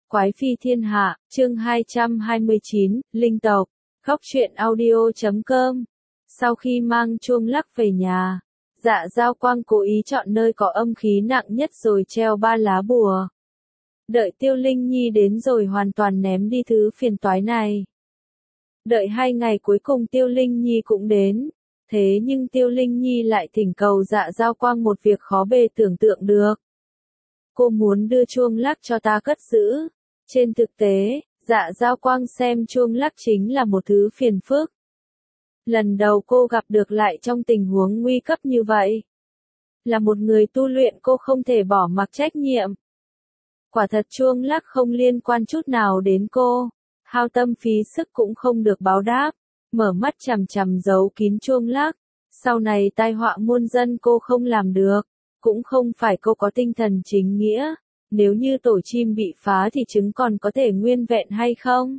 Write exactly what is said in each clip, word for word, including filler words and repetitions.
Quái phi thiên hạ, chương hai trăm hai mươi chín, Linh tộc, góc truyện audio chấm com. Sau khi mang chuông lắc về nhà, Dạ Giao Quang cố ý chọn nơi có âm khí nặng nhất rồi treo ba lá bùa. Đợi Tiêu Linh Nhi đến rồi hoàn toàn ném đi thứ phiền toái này. Đợi hai ngày cuối cùng Tiêu Linh Nhi cũng đến. Thế nhưng Tiêu Linh Nhi lại thỉnh cầu Dạ Giao Quang một việc khó bề tưởng tượng được. Cô muốn đưa chuông lắc cho ta cất giữ. Trên thực tế, Dạ Giao Quang xem chuông lắc chính là một thứ phiền phức. Lần đầu cô gặp được lại trong tình huống nguy cấp như vậy. Là một người tu luyện cô không thể bỏ mặc trách nhiệm. Quả thật chuông lắc không liên quan chút nào đến cô. Hao tâm phí sức cũng không được báo đáp. Mở mắt chằm chằm giấu kín chuông lắc. Sau này tai họa muôn dân cô không làm được. Cũng không phải cô có tinh thần chính nghĩa. Nếu như tổ chim bị phá thì trứng còn có thể nguyên vẹn hay không?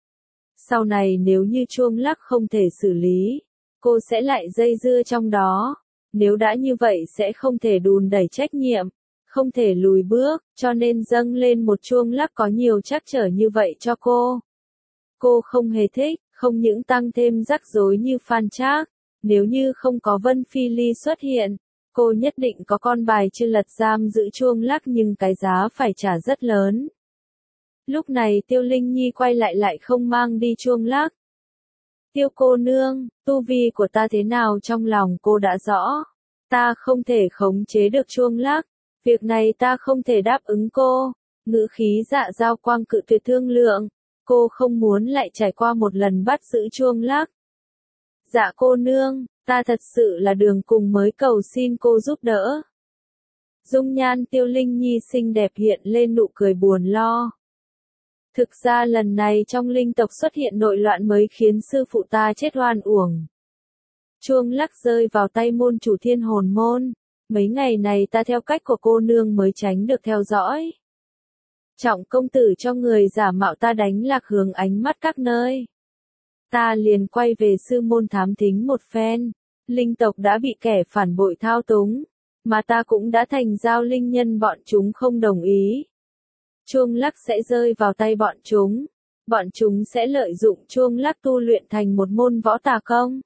Sau này nếu như chuông lắc không thể xử lý, cô sẽ lại dây dưa trong đó. Nếu đã như vậy sẽ không thể đùn đẩy trách nhiệm, không thể lùi bước, cho nên dâng lên một chuông lắc có nhiều trắc trở như vậy cho cô. Cô không hề thích, không những tăng thêm rắc rối như Phan Trác. Nếu như không có Vân Phi Ly xuất hiện, cô nhất định có con bài chưa lật giam giữ chuông lắc nhưng cái giá phải trả rất lớn. Lúc này Tiêu Linh Nhi quay lại lại không mang đi chuông lắc. Tiêu cô nương, tu vi của ta thế nào trong lòng cô đã rõ. Ta không thể khống chế được chuông lắc. Việc này ta không thể đáp ứng cô. Ngữ khí Dạ Giao Quang cự tuyệt thương lượng. Cô không muốn lại trải qua một lần bắt giữ chuông lắc. Dạ cô nương, ta thật sự là đường cùng mới cầu xin cô giúp đỡ. Dung nhan Tiêu Linh Nhi xinh đẹp hiện lên nụ cười buồn lo. Thực ra lần này trong linh tộc xuất hiện nội loạn mới khiến sư phụ ta chết oan uổng. Chuông lắc rơi vào tay môn chủ Thiên Hồn môn. Mấy ngày này ta theo cách của cô nương mới tránh được theo dõi. Trọng công tử cho người giả mạo ta đánh lạc hướng ánh mắt các nơi. Ta liền quay về sư môn thám thính một phen. Linh tộc đã bị kẻ phản bội thao túng. Mà ta cũng đã thành giao linh nhân bọn chúng không đồng ý. Chuông lắc sẽ rơi vào tay bọn chúng. Bọn chúng sẽ lợi dụng chuông lắc tu luyện thành một môn võ tà công.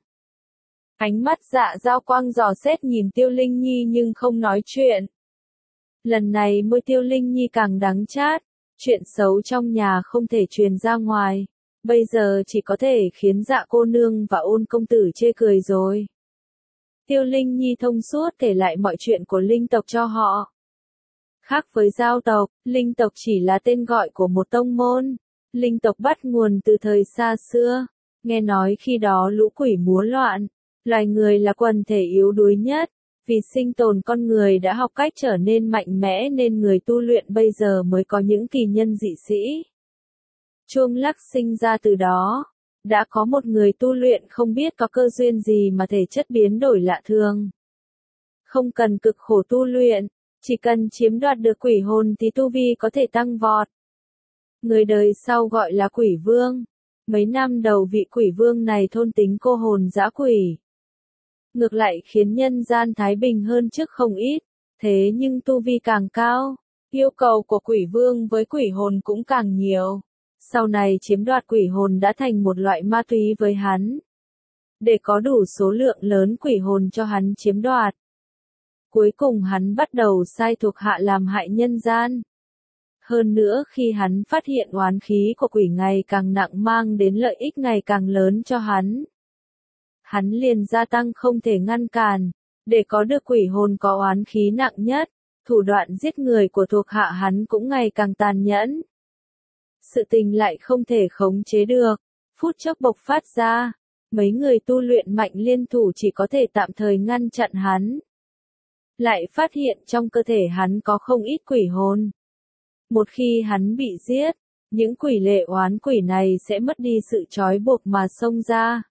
Ánh mắt Dạ Giao Quang dò xét nhìn Tiêu Linh Nhi nhưng không nói chuyện. Lần này môi Tiêu Linh Nhi càng đắng chát. Chuyện xấu trong nhà không thể truyền ra ngoài. Bây giờ chỉ có thể khiến Dạ cô nương và Ôn công tử chê cười rồi. Tiêu Linh Nhi thông suốt kể lại mọi chuyện của linh tộc cho họ. Khác với giao tộc, linh tộc chỉ là tên gọi của một tông môn. Linh tộc bắt nguồn từ thời xa xưa. Nghe nói khi đó lũ quỷ múa loạn. Loài người là quần thể yếu đuối nhất. Vì sinh tồn con người đã học cách trở nên mạnh mẽ nên người tu luyện bây giờ mới có những kỳ nhân dị sĩ. Chuông lắc sinh ra từ đó. Đã có một người tu luyện không biết có cơ duyên gì mà thể chất biến đổi lạ thường. Không cần cực khổ tu luyện, chỉ cần chiếm đoạt được quỷ hồn thì tu vi có thể tăng vọt. Người đời sau gọi là quỷ vương. Mấy năm đầu vị quỷ vương này thôn tính cô hồn dã quỷ. Ngược lại khiến nhân gian thái bình hơn trước không ít. Thế nhưng tu vi càng cao, yêu cầu của quỷ vương với quỷ hồn cũng càng nhiều. Sau này chiếm đoạt quỷ hồn đã thành một loại ma túy với hắn. Để có đủ số lượng lớn quỷ hồn cho hắn chiếm đoạt. Cuối cùng hắn bắt đầu sai thuộc hạ làm hại nhân gian. Hơn nữa khi hắn phát hiện oán khí của quỷ ngày càng nặng mang đến lợi ích ngày càng lớn cho hắn. Hắn liền gia tăng không thể ngăn cản. Để có được quỷ hồn có oán khí nặng nhất, thủ đoạn giết người của thuộc hạ hắn cũng ngày càng tàn nhẫn. Sự tình lại không thể khống chế được, phút chốc bộc phát ra, mấy người tu luyện mạnh liên thủ chỉ có thể tạm thời ngăn chặn hắn. Lại phát hiện trong cơ thể hắn có không ít quỷ hồn. Một khi hắn bị giết, những quỷ lệ oán quỷ này sẽ mất đi sự trói buộc mà xông ra.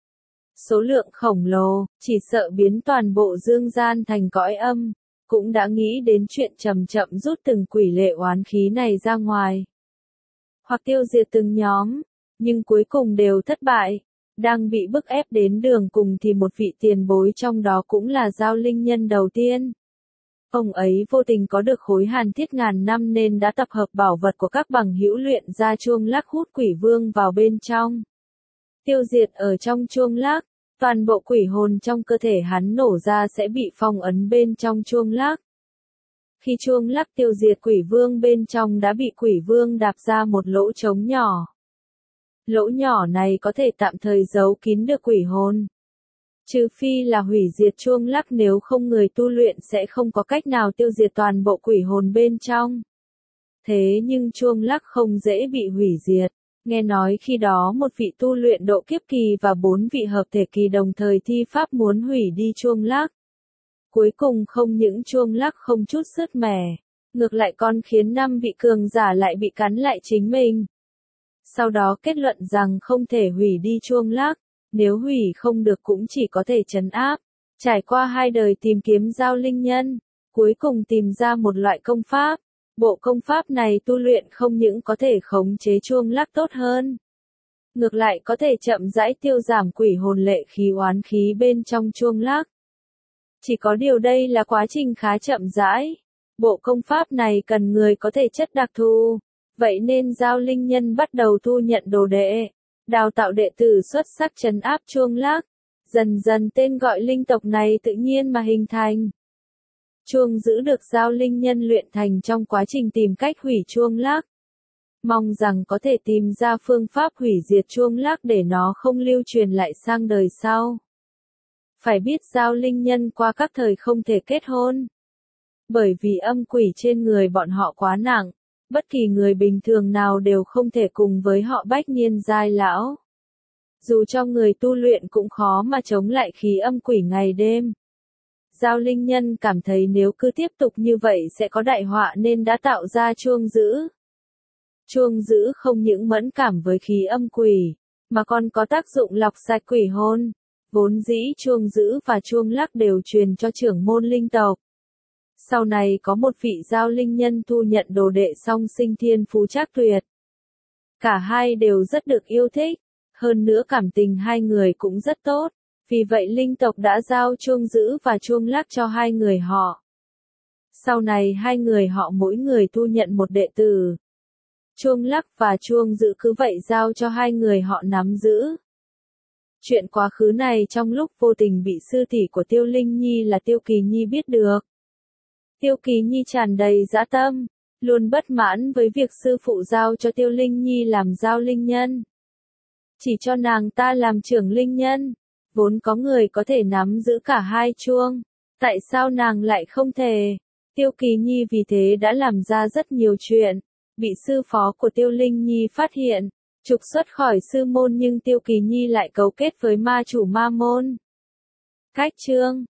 Số lượng khổng lồ, chỉ sợ biến toàn bộ dương gian thành cõi âm, cũng đã nghĩ đến chuyện chậm chậm rút từng quỷ lệ oán khí này ra ngoài. Hoặc tiêu diệt từng nhóm, nhưng cuối cùng đều thất bại. Đang bị bức ép đến đường cùng thì một vị tiền bối trong đó cũng là giao linh nhân đầu tiên. Ông ấy vô tình có được khối hàn thiết ngàn năm nên đã tập hợp bảo vật của các bằng hữu luyện ra chuông lắc hút quỷ vương vào bên trong. Tiêu diệt ở trong chuông lắc, toàn bộ quỷ hồn trong cơ thể hắn nổ ra sẽ bị phong ấn bên trong chuông lắc. Khi chuông lắc tiêu diệt quỷ vương bên trong đã bị quỷ vương đạp ra một lỗ trống nhỏ. Lỗ nhỏ này có thể tạm thời giấu kín được quỷ hồn. Trừ phi là hủy diệt chuông lắc, nếu không người tu luyện sẽ không có cách nào tiêu diệt toàn bộ quỷ hồn bên trong. Thế nhưng chuông lắc không dễ bị hủy diệt. Nghe nói khi đó một vị tu luyện độ kiếp kỳ và bốn vị hợp thể kỳ đồng thời thi pháp muốn hủy đi chuông lắc. Cuối cùng không những chuông lắc không chút sứt mẻ, ngược lại còn khiến năm vị cường giả lại bị cắn lại chính mình. Sau đó kết luận rằng không thể hủy đi chuông lắc, nếu hủy không được cũng chỉ có thể trấn áp. Trải qua hai đời tìm kiếm giao linh nhân, cuối cùng tìm ra một loại công pháp. Bộ công pháp này tu luyện không những có thể khống chế chuông lắc tốt hơn, ngược lại có thể chậm rãi tiêu giảm quỷ hồn lệ khí oán khí bên trong chuông lắc. Chỉ có điều đây là quá trình khá chậm rãi. Bộ công pháp này cần người có thể chất đặc thù, vậy nên giao linh nhân bắt đầu thu nhận đồ đệ, đào tạo đệ tử xuất sắc trấn áp chuông lắc. Dần dần tên gọi linh tộc này tự nhiên mà hình thành. Chuông giữ được giao linh nhân luyện thành trong quá trình tìm cách hủy chuông lắc. Mong rằng có thể tìm ra phương pháp hủy diệt chuông lắc để nó không lưu truyền lại sang đời sau. Phải biết giao linh nhân qua các thời không thể kết hôn. Bởi vì âm quỷ trên người bọn họ quá nặng, bất kỳ người bình thường nào đều không thể cùng với họ bách niên giai lão. Dù cho người tu luyện cũng khó mà chống lại khí âm quỷ ngày đêm. Giao linh nhân cảm thấy nếu cứ tiếp tục như vậy sẽ có đại họa nên đã tạo ra chuông giữ. Chuông giữ không những mẫn cảm với khí âm quỷ, mà còn có tác dụng lọc sạch quỷ hồn. Vốn dĩ chuông giữ và chuông lắc đều truyền cho trưởng môn linh tộc. Sau này có một vị giao linh nhân thu nhận đồ đệ song sinh thiên phú trác tuyệt. Cả hai đều rất được yêu thích, hơn nữa cảm tình hai người cũng rất tốt. Vì vậy linh tộc đã giao chuông giữ và chuông lắc cho hai người họ. Sau này hai người họ mỗi người thu nhận một đệ tử. Chuông lắc và chuông giữ cứ vậy giao cho hai người họ nắm giữ. Chuyện quá khứ này trong lúc vô tình bị sư tỷ của Tiêu Linh Nhi là Tiêu Kỳ Nhi biết được. Tiêu Kỳ Nhi tràn đầy dã tâm, luôn bất mãn với việc sư phụ giao cho Tiêu Linh Nhi làm giao linh nhân. Chỉ cho nàng ta làm trưởng linh nhân. Vốn có người có thể nắm giữ cả hai chuông, tại sao nàng lại không thể? Tiêu Kỳ Nhi vì thế đã làm ra rất nhiều chuyện, bị sư phó của Tiêu Linh Nhi phát hiện, trục xuất khỏi sư môn, nhưng Tiêu Kỳ Nhi lại cấu kết với ma chủ ma môn. Cách chương